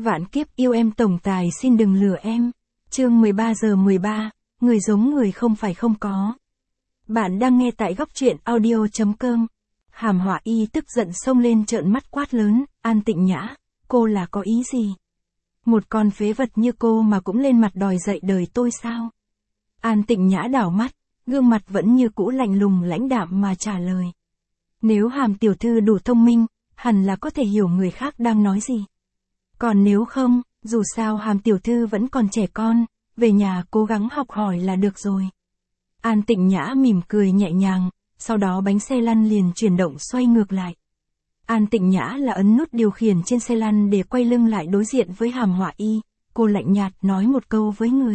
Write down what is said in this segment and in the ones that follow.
Vạn kiếp yêu em tổng tài xin đừng lừa em. Chương 13:13, người giống người không phải không có. Bạn đang nghe tại góc truyện audio.com. Hàm Họa Y tức giận xông lên trợn mắt quát lớn, An Tịnh Nhã, cô là có ý gì? Một con phế vật như cô mà cũng lên mặt đòi dạy đời tôi sao? An Tịnh Nhã đảo mắt, gương mặt vẫn như cũ lạnh lùng lãnh đạm mà trả lời. Nếu Hàm tiểu thư đủ thông minh, hẳn là có thể hiểu người khác đang nói gì. Còn nếu không, dù sao Hàm tiểu thư vẫn còn trẻ con, về nhà cố gắng học hỏi là được rồi. An Tịnh Nhã mỉm cười nhẹ nhàng, sau đó bánh xe lăn liền chuyển động xoay ngược lại. An Tịnh Nhã là ấn nút điều khiển trên xe lăn để quay lưng lại đối diện với Hàm Họa Y, cô lạnh nhạt nói một câu với người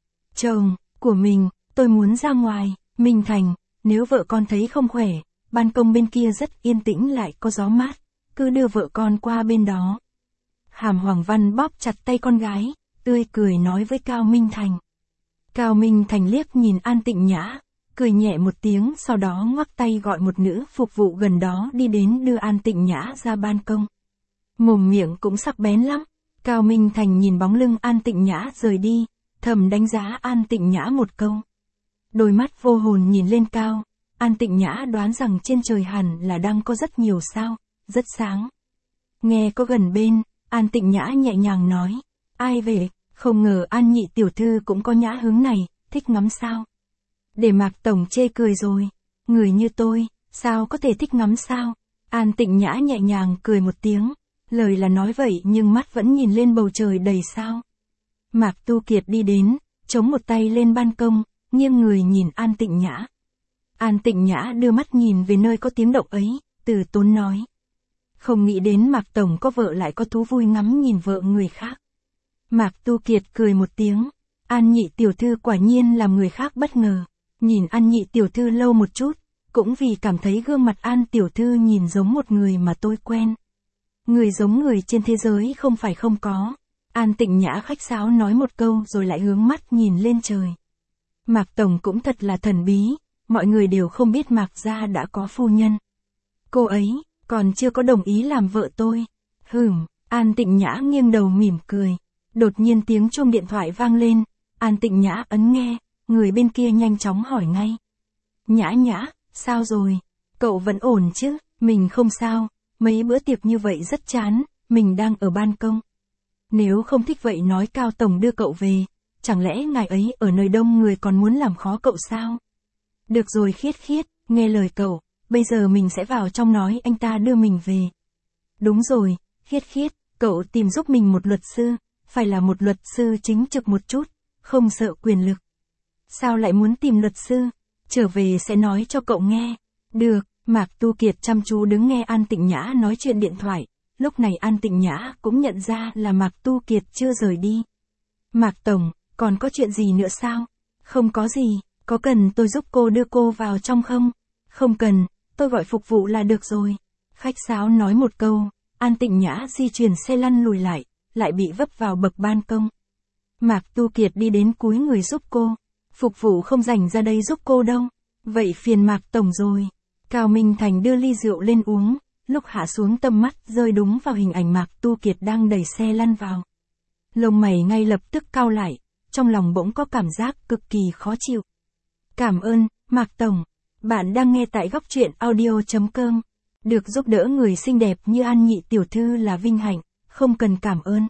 chồng của mình, tôi muốn ra ngoài, Minh Thành, nếu vợ con thấy không khỏe, ban công bên kia rất yên tĩnh lại có gió mát, cứ đưa vợ con qua bên đó. Hàm Hoàng Văn bóp chặt tay con gái, tươi cười nói với Cao Minh Thành. Cao Minh Thành liếc nhìn An Tịnh Nhã, cười nhẹ một tiếng sau đó ngoắc tay gọi một nữ phục vụ gần đó đi đến đưa An Tịnh Nhã ra ban công. Mồm miệng cũng sắc bén lắm, Cao Minh Thành nhìn bóng lưng An Tịnh Nhã rời đi, thầm đánh giá An Tịnh Nhã một câu. Đôi mắt vô hồn nhìn lên cao, An Tịnh Nhã đoán rằng trên trời hẳn là đang có rất nhiều sao, rất sáng. Nghe có gần bên, An Tịnh Nhã nhẹ nhàng nói, ai về, không ngờ An nhị tiểu thư cũng có nhã hứng này, thích ngắm sao. Để Mạc Tổng chê cười rồi, người như tôi, sao có thể thích ngắm sao. An Tịnh Nhã nhẹ nhàng cười một tiếng, lời là nói vậy nhưng mắt vẫn nhìn lên bầu trời đầy sao. Mạc Tu Kiệt đi đến, chống một tay lên ban công, nghiêng người nhìn An Tịnh Nhã. An Tịnh Nhã đưa mắt nhìn về nơi có tiếng động ấy, từ tốn nói. Không nghĩ đến Mạc Tổng có vợ lại có thú vui ngắm nhìn vợ người khác. Mạc Tu Kiệt cười một tiếng, An nhị tiểu thư quả nhiên làm người khác bất ngờ. Nhìn An nhị tiểu thư lâu một chút, cũng vì cảm thấy gương mặt An tiểu thư nhìn giống một người mà tôi quen. Người giống người trên thế giới không phải không có. An Tịnh Nhã khách sáo nói một câu rồi lại hướng mắt nhìn lên trời. Mạc Tổng cũng thật là thần bí, mọi người đều không biết Mạc gia đã có phu nhân. Cô ấy, còn chưa có đồng ý làm vợ tôi. An Tịnh Nhã nghiêng đầu mỉm cười. Đột nhiên tiếng chuông điện thoại vang lên, An Tịnh Nhã ấn nghe, người bên kia nhanh chóng hỏi ngay. Nhã Nhã, sao rồi? Cậu vẫn ổn chứ? Mình không sao, mấy bữa tiệc như vậy rất chán, mình đang ở ban công. Nếu không thích vậy nói Cao Tổng đưa cậu về, chẳng lẽ ngài ấy ở nơi đông người còn muốn làm khó cậu sao? Được rồi Khiết Khiết, nghe lời cậu, bây giờ mình sẽ vào trong nói anh ta đưa mình về. Đúng rồi, Khiết Khiết, cậu tìm giúp mình một luật sư, phải là một luật sư chính trực một chút, không sợ quyền lực. Sao lại muốn tìm luật sư? Trở về sẽ nói cho cậu nghe. Được, Mạc Tu Kiệt chăm chú đứng nghe An Tịnh Nhã nói chuyện điện thoại, lúc này An Tịnh Nhã cũng nhận ra là Mạc Tu Kiệt chưa rời đi. Mạc Tổng, còn có chuyện gì nữa sao? Không có gì, có cần tôi giúp cô đưa cô vào trong không? Không cần, tôi gọi phục vụ là được rồi. Khách sáo nói một câu, An Tịnh Nhã di chuyển xe lăn lùi lại bị vấp vào bậc ban công. Mạc Tu Kiệt đi đến cúi người giúp cô. Phục vụ không rảnh ra đây giúp cô đâu. Vậy phiền Mạc Tổng rồi. Cao Minh Thành đưa ly rượu lên uống, lúc hạ xuống tầm mắt rơi đúng vào hình ảnh Mạc Tu Kiệt đang đẩy xe lăn vào. Lông mày ngay lập tức cau lại, trong lòng bỗng có cảm giác cực kỳ khó chịu. Cảm ơn, Mạc Tổng. Bạn đang nghe tại góc truyện audio.com. Được giúp đỡ người xinh đẹp như An nhị tiểu thư là vinh hạnh, không cần cảm ơn.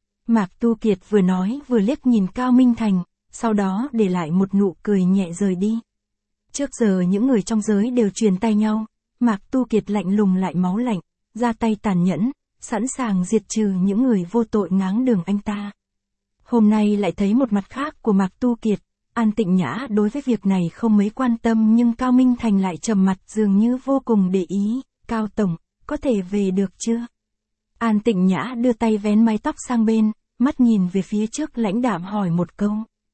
Mạc Tu Kiệt vừa nói vừa liếc nhìn Cao Minh Thành, sau đó để lại một nụ cười nhẹ rời đi. Trước giờ những người trong giới đều truyền tay nhau, Mạc Tu Kiệt lạnh lùng lại máu lạnh, ra tay tàn nhẫn, sẵn sàng diệt trừ những người vô tội ngáng đường anh ta. Hôm nay lại thấy một mặt khác của Mạc Tu Kiệt, An Tịnh Nhã đối với việc này không mấy quan tâm nhưng Cao Minh Thành lại trầm mặt dường như vô cùng để ý. Cao Tổng, có thể về được chưa? An Tịnh Nhã đưa tay vén mái tóc sang bên, mắt nhìn về phía trước lãnh đạm hỏi một câu.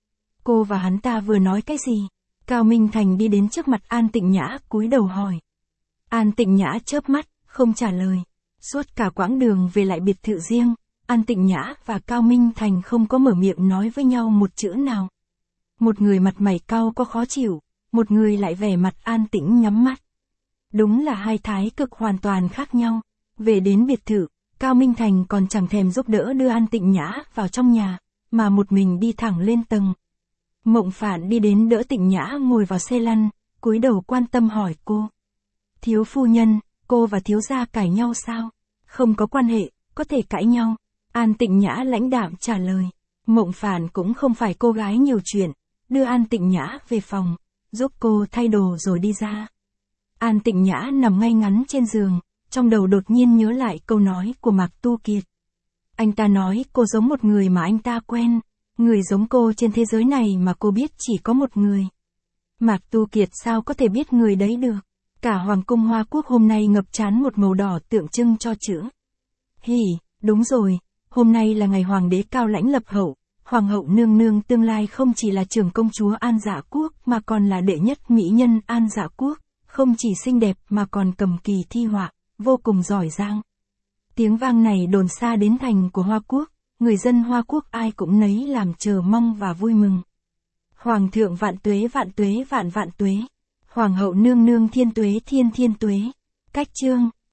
Cô và hắn ta vừa nói cái gì? Cao Minh Thành đi đến trước mặt An Tịnh Nhã cúi đầu hỏi. An Tịnh Nhã chớp mắt, không trả lời. Suốt cả quãng đường về lại biệt thự riêng, An Tịnh Nhã và Cao Minh Thành không có mở miệng nói với nhau một chữ nào. Một người mặt mày cau có khó chịu, một người lại vẻ mặt an tĩnh nhắm mắt. Đúng là hai thái cực hoàn toàn khác nhau. Về đến biệt thự, Cao Minh Thành còn chẳng thèm giúp đỡ đưa An Tịnh Nhã vào trong nhà, mà một mình đi thẳng lên tầng. Mộng Phạn đi đến đỡ Tịnh Nhã ngồi vào xe lăn, cúi đầu quan tâm hỏi cô. Thiếu phu nhân, cô và thiếu gia cãi nhau sao? Không có quan hệ, có thể cãi nhau. An Tịnh Nhã lãnh đạm trả lời. Mộng Phạn cũng không phải cô gái nhiều chuyện, đưa An Tịnh Nhã về phòng, giúp cô thay đồ rồi đi ra. An Tịnh Nhã nằm ngay ngắn trên giường, trong đầu đột nhiên nhớ lại câu nói của Mạc Tu Kiệt. Anh ta nói cô giống một người mà anh ta quen, người giống cô trên thế giới này mà cô biết chỉ có một người. Mạc Tu Kiệt sao có thể biết người đấy được? Cả Hoàng cung Hoa Quốc hôm nay ngập tràn một màu đỏ tượng trưng cho chữ. Hỉ, đúng rồi, hôm nay là ngày Hoàng đế Cao Lãnh lập hậu, Hoàng hậu nương nương tương lai không chỉ là trưởng công chúa An Dạ Quốc mà còn là đệ nhất mỹ nhân An Dạ Quốc, không chỉ xinh đẹp mà còn cầm kỳ thi họa, vô cùng giỏi giang. Tiếng vang này đồn xa đến thành của Hoa Quốc, người dân Hoa Quốc ai cũng nấy làm chờ mong và vui mừng. Hoàng thượng vạn tuế vạn vạn tuế. Hoàng hậu nương nương thiên tuế thiên tuế. Cách chương